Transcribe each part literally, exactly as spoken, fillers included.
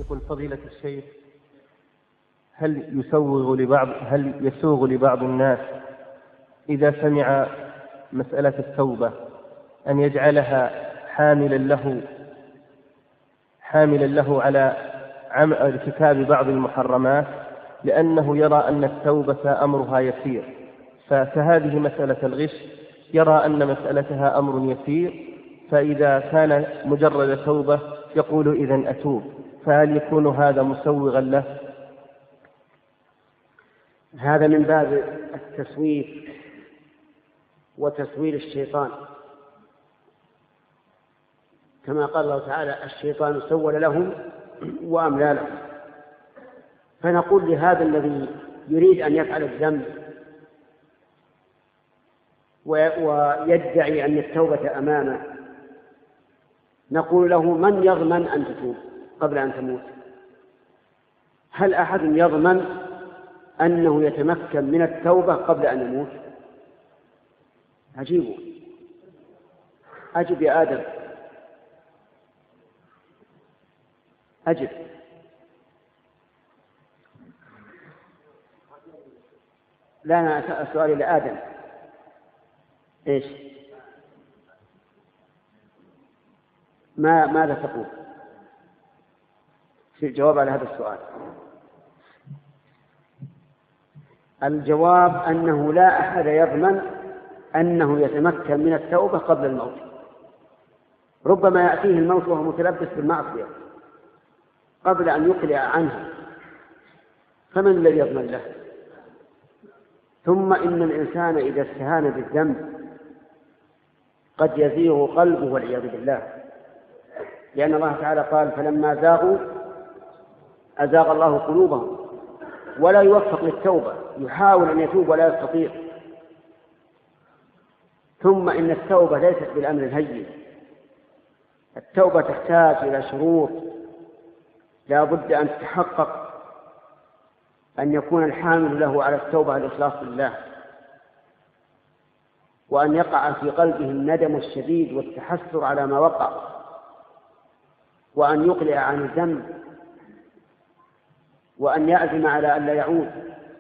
يقول فضيلة الشيخ، هل يسوغ لبعض هل يسوغ لبعض الناس إذا سمع مسألة التوبة أن يجعلها حاملا له حاملا له على ارتكاب بعض المحرمات، لأنه يرى أن التوبة أمرها يسير، فهذه مسألة الغش يرى أن مسألتها أمر يسير، فإذا كان مجرد توبة يقول إذن أتوب، فهل يكون هذا مسوغا له؟ هذا من باب التسويف وتسويل الشيطان، كما قال الله تعالى: الشيطان سول لهم وأملى لهم. فنقول لهذا الذي يريد أن يفعل الذنب ويدعي أن التوبة أمامه، نقول له: من يضمن أن تتوب قبل أن تموت؟ هل أحد يضمن أنه يتمكن من التوبة قبل أن يموت؟ أجيبوا، أجب يا آدم، أجب. لا، أنا سؤالي لآدم. إيش؟ ما ماذا تقول في الجواب على هذا السؤال؟ الجواب أنه لا أحد يضمن أنه يتمكن من التوبة قبل الموت. ربما يأتيه الموت وهو متلبس بالمعصية قبل أن يقلع عنها، فمن الذي يضمن له؟ ثم إن الإنسان إذا استهان بالذنب قد يزيغ قلبه والعياذ بالله، لأن الله تعالى قال: فلما زاغوا أزاغ الله قلوبهم، ولا يوفق للتوبة، يحاول أن يتوب ولا يستطيع. ثم إن التوبة ليست بالأمر الهين، التوبة تحتاج إلى شروط لا بد أن تتحقق، أن يكون الحامل له على التوبة الإخلاص لله، وأن يقع في قلبه الندم الشديد والتحسر على ما وقع، وأن يقلع عن الذنب، وأن يعزم على أن لا يعود.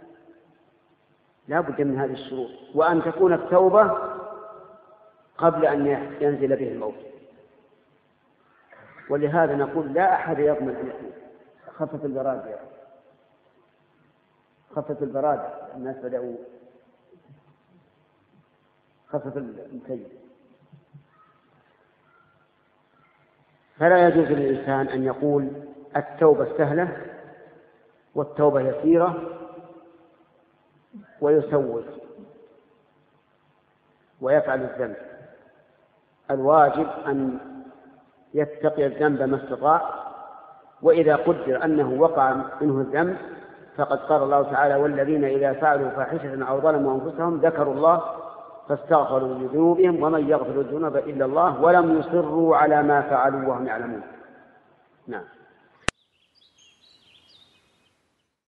لا بد من هذه الشروط، وأن تكون التوبة قبل أن ينزل به الموت. ولهذا نقول لا أحد يضمن أن يتوب. خفت البراد يا خفت البراد، الناس بدأوا خفت المكيف. فلا يجوز للإنسان أن يقول التوبة سهلة والتوبة يسيرة ويسوف ويفعل الذنب. الواجب أن يتقي الذنب ما استطاع، وإذا قدر أنه وقع منه الذنب فقد قال الله تعالى: والذين إذا فعلوا فاحشة أو ظلموا أنفسهم ذكروا الله فاستغفروا لذنوبهم ومن يغفر الذنوب إلا الله ولم يصروا على ما فعلوا وهم يعلمون. نعم.